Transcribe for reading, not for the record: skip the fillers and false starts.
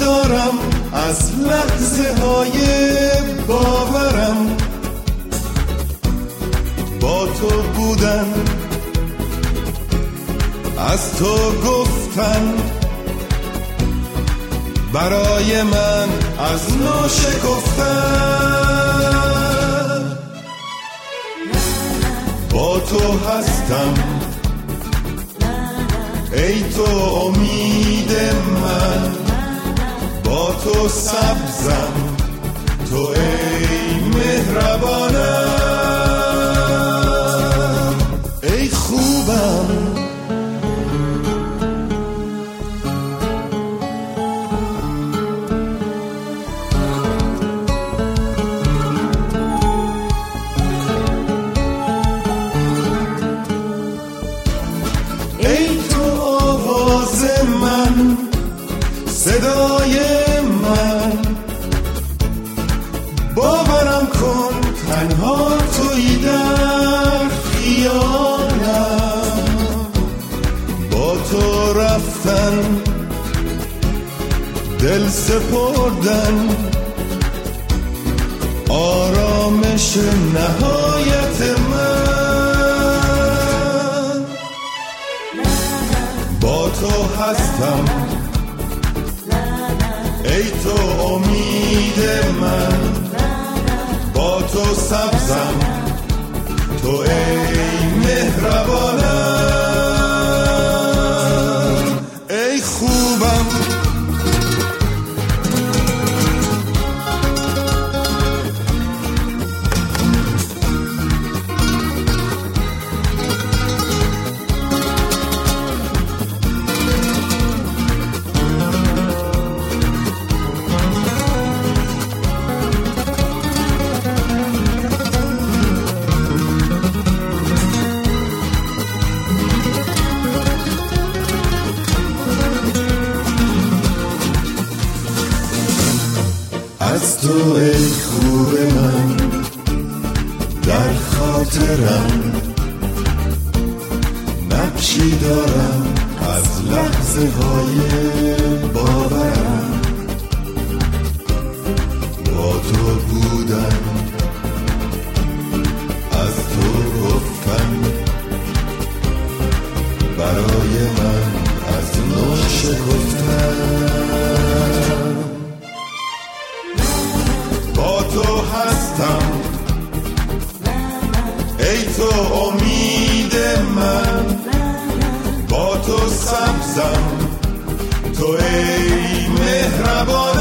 دارم از لحظه های باورم، با تو بودن، از تو گفتن، برای من از نو شکفتن. با تو هستم ای تو امید من، با تو سبزم تو ای مهربانم، ای خوبم. صدای من باورم کن، تنها تویی در خیالم. با تو رفتن، دل سپردن، آرامش نهایت من. با تو هستم ای تو امید من، با تو سبزم تو ای مهربانم، ای خوبم. از تو ای خوب من در خاطرم، نقشی دارم از لحظه های باورم. با تو بودن، از تو گفتن، برای من از نو شکفتن. با تو هستم ای تو امید من، با تو سبزم تو ای مهربان.